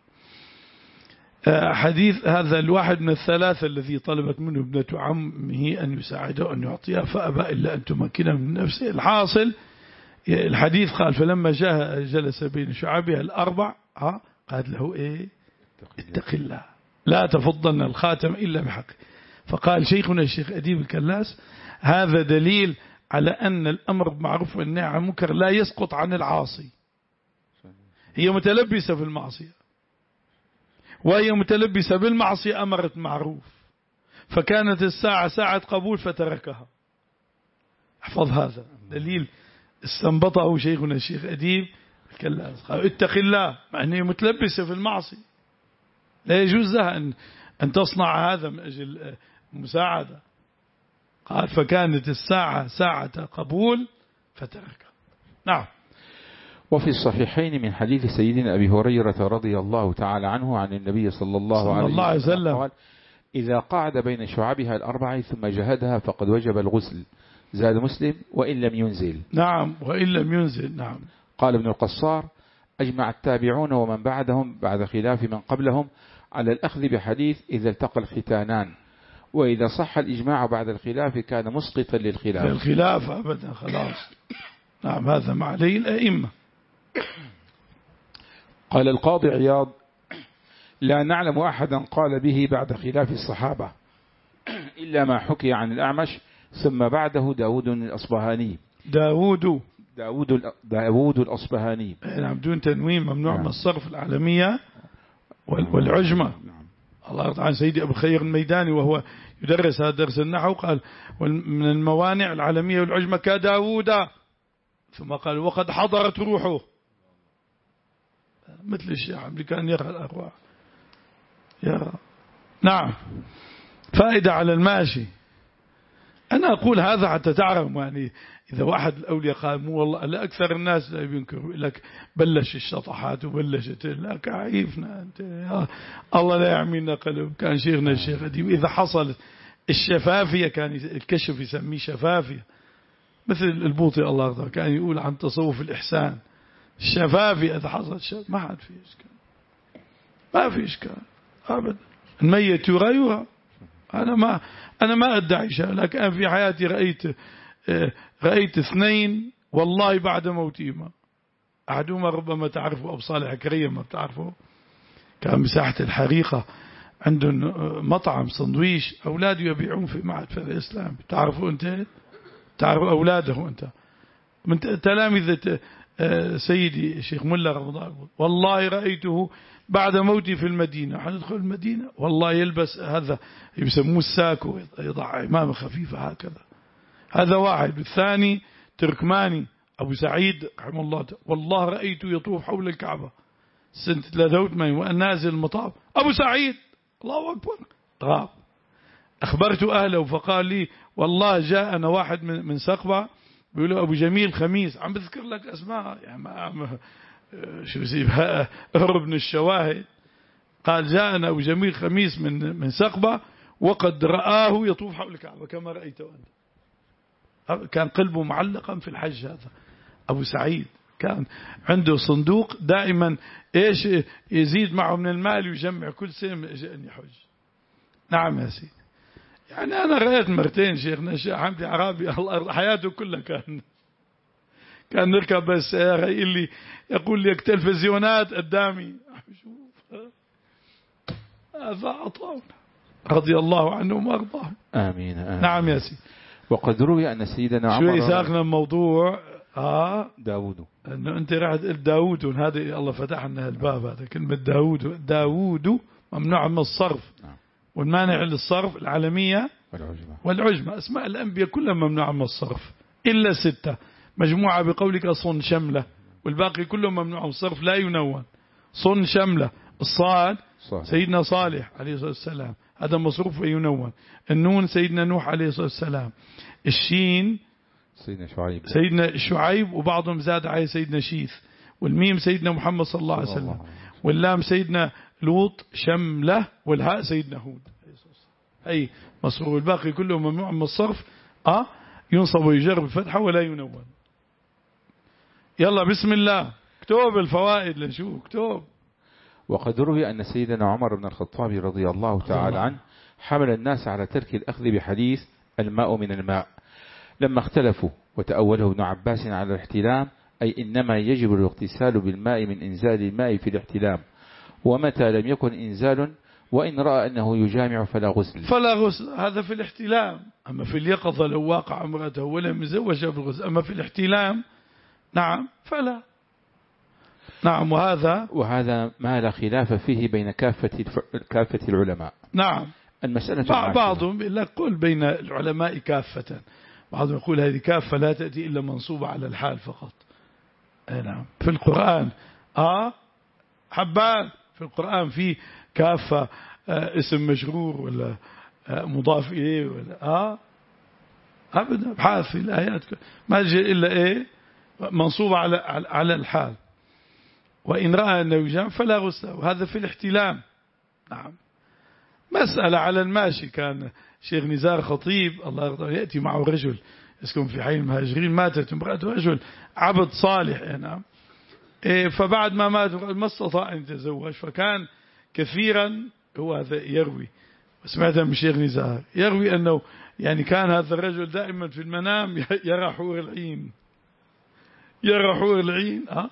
حديث هذا الواحد من الثلاثة الذي طلبت منه ابنة عمه أن يساعده وأن يعطيها فأبى إلا أن تمكنه من نفسه. الحاصل الحديث قال: فلما جاء جلس بين شعبها الأربع قال له إيه؟ اتق الله لا تفضلن الخاتم إلا بحقه. فقال شيخنا الشيخ أديب الكلاس: هذا دليل على أن الأمر بالمعروف والنهي عن المنكر لا يسقط عن العاصي. هي متلبسة في المعصية، وهي متلبسة بالمعصية أمرت معروف، فكانت الساعة ساعة قبول فتركها. احفظ هذا دليل استنبطه شيخنا الشيخ أديب الكلاس. قال: اتق الله، مع أنه متلبسة في المعصية لا يجوز لها أن, أن تصنع هذا من أجل مساعدة. قال: فكانت الساعة ساعة قبول فتركها. نعم. وفي الصحيحين من حديث سيدنا أبي هريرة رضي الله تعالى عنه عن النبي صلى الله, صلى الله عليه وسلم قال: إذا قعد بين شعبها الأربع ثم جهدها فقد وجب الغسل. زاد مسلم: وإن لم ينزل. نعم، وإن لم ينزل. نعم. قال ابن القصار: أجمع التابعون ومن بعدهم بعد خلاف من قبلهم على الأخذ بحديث إذا التقى الختانان، وإذا صح الإجماع بعد الخلاف كان مسقطا للخلاف. الخلاف أبدا خلاص. نعم، هذا ما عليه الأئمة. قال القاضي عياض: لا نعلم أحدا قال به بعد خلاف الصحابة إلا ما حكي عن الأعمش، ثم بعده داود الأصبهاني. داود داود داود الأصبهاني. نعم، بدون تنوين، ممنوع من الصرف العالمية والعجمة. نعم. الله يرضى عن سيدي أبو خير الميداني وهو يدرس هذا درس النحو، قال: من الموانع العالمية والعجمة كداود، ثم قال: وقد حضرت روحه. مثل الشيعة اللي كان يرى الأرواح يرى. نعم. فائدة على الماشي. أنا أقول هذا حتى تعرف، يعني إذا واحد الأولياء قال: مو والله لا، أكثر الناس لا ينكروا لك بلش الشطحات وبلشت لك عيفنا أنت، الله لا يعمينا قلب. كان شيخنا الشيخ أديب إذا حصل الشفافية كان الكشف يسميه شفافية، مثل البوطي الله يرضى كان يقول عن تصوف الإحسان الشفافية. إذا حصل شف ما حد فيه إشكال، ما في إشكال أبدا. الميت يرى يرى. أنا ما أنا ما أدعي شيء، لكن في حياتي رأيت رأيت اثنين والله بعد موتهما. أحدهما ربما تعرفه أبو صالح كريم، ما بتعرفه، كان مساحة الحريقة عنده مطعم سندويش، أولاده يبيعون في معهد فقه الإسلام. تعرفوا أنت؟ تعرف أولاده أنت من تلامذة سيدي الشيخ ملا رمضان. والله رأيته بعد موتي في المدينة، حندخل المدينة والله يلبس هذا يسموه الساكو، يضع عمامة خفيفة هكذا. هذا واحد. الثاني تركماني أبو سعيد رحمه الله، والله رأيته يطوف حول الكعبة سنة ثلاثة وثمانين والنازل المطاف. أبو سعيد الله أكبر غاب. أخبرت أهله فقال لي: والله جاءنا واحد من من سقبة بيقولوا أبو جميل خميس، عم بذكر لك أسماء يعني ما شو بسيبها هرب من الشواهد. قال: جاءنا أبو جميل خميس من من سقبة وقد رآه يطوف حول الكعبة كما رأيته أنت. كان قلبه معلقا في الحج. هذا أبو سعيد كان عنده صندوق دائما إيش يزيد معه من المال ويجمع كل سنة من أجل أن يحج. نعم يا سيدي. يعني أنا رأيت مرتين شيخنا الشيخ حمدي عرابي الله حياته كلها كان كان نركب بالسيارة اللي يقول لي التلفزيونات قدامي شوف هذا عطاؤنا رضي الله عنهم وارضاهم. آمين, آمين. نعم يا سيدي. وقد روي أن سيدنا عمر شوي ساقنا الموضوع آه داود، أنه أنت راح تقول داود، هذا الله فتح لنا الباب. هذا كلمة داود داود ممنوع من الصرف. نعم. والمانع للصرف العالمية والعجمة. والعجمة أسماء الأنبياء كلها ممنوعة من الصرف إلا ستة، مجموعة بقولك صن شملة والباقي كله ممنوع الصرف لا ينون. صن شملة، الصاد صحيح. سيدنا صالح عليه الصلاة والسلام هذا مصروف وينون. النون سيدنا نوح عليه الصلاة والسلام. الشين سيدنا شعيب سيدنا شعيب وبعضهم زاد عليه سيدنا شيث. والميم سيدنا محمد صلى الله عليه وسلم. واللام سيدنا لوط شملة. والهاء سيدنا هود. أي مصروف. الباقي كله ممنوع من الصرف أه ينصب ويجر بالفتحة ولا ينون. يلا بسم الله اكتب الفوائد لنشوف اكتب. وقد روي أن سيدنا عمر بن الخطاب رضي الله تعالى عنه حمل الناس على ترك الأخذ بحديث الماء من الماء لما اختلفوا، وتأوله ابن عباس على الاحتلام، أي إنما يجب الاغتسال بالماء من إنزال الماء في الاحتلام، ومتى لم يكن إنزال وإن رأى أنه يجامع فلا غسل. فلا غسل هذا في الاحتلام. أما في اليقظة لو واقع امرأته ولم يزوج بالغسل. أما في الاحتلام نعم فلا. نعم. وهذا وهذا ما لا خلاف فيه بين كافة كافة العلماء. نعم. المسألة بعضهم لا يقول بين العلماء كافة، بعضهم يقول هذه كافة لا تأتي إلا منصوبة على الحال فقط. نعم. في القرآن آه حبان في القرآن في كافة آه اسم مجرور ولا آه مضاف إليه ولا آه أبدا. بحاث في الآيات ما جاء إلا إيه منصوبة على على الحال. وإن رأى أنه يجامع فلا غسل. وهذا في الاحتلام. نعم. مسألة على الماشي. كان شيخ نزار خطيب الله يرضى يأتي معه رجل يسكن في حي المهاجرين، ماتت امرأة رجل عبد صالح. نعم. إيه فبعد ما مات ما استطاع أن يتزوج، فكان كثيرا هو هذا يروي، وسمعتها من شيخ نزار يروي أنه يعني كان هذا الرجل دائما في المنام يرى حور العين، يرى حور العين أه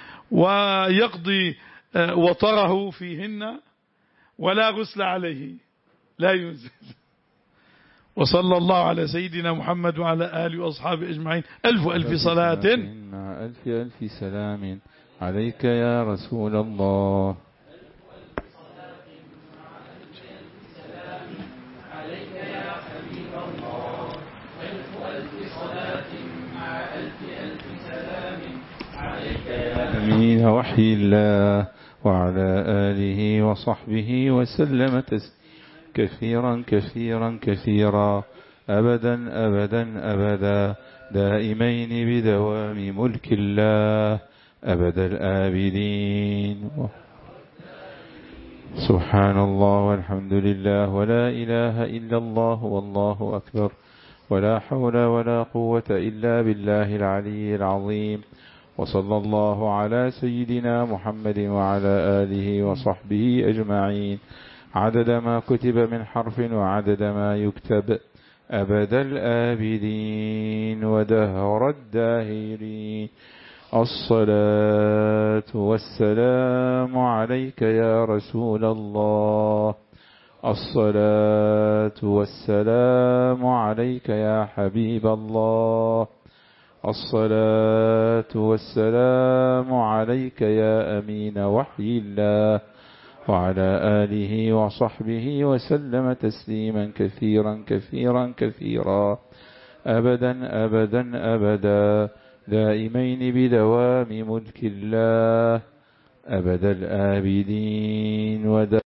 ويقضي وطره فيهن ولا غسل عليه لا ينزل. وصلى الله على سيدنا محمد وعلى آله وأصحابه أجمعين. ألف ألف صلاة مع ألف ألف سلام عليك يا رسول الله. أمين وحي الله وعلى آله وصحبه وسلم تسليما كثيرا كثيرا كثيرا أبدا أبدا أبدا دائمين بدوام ملك الله أبد الآبدين. سبحان الله والحمد لله ولا إله إلا الله والله أكبر ولا حول ولا قوة إلا بالله العلي العظيم. وصلى الله على سيدنا محمد وعلى آله وصحبه أجمعين عدد ما كتب من حرف وعدد ما يكتب أبد الآبدين ودهر الداهرين. الصلاة والسلام عليك يا رسول الله. الصلاة والسلام عليك يا حبيب الله. الصلاة والسلام عليك يا أمين وحي الله وعلى آله وصحبه وسلم تسليما كثيرا كثيرا كثيرا أبدا أبدا أبدا دائمين بدوام ملك الله أبد الآبدين.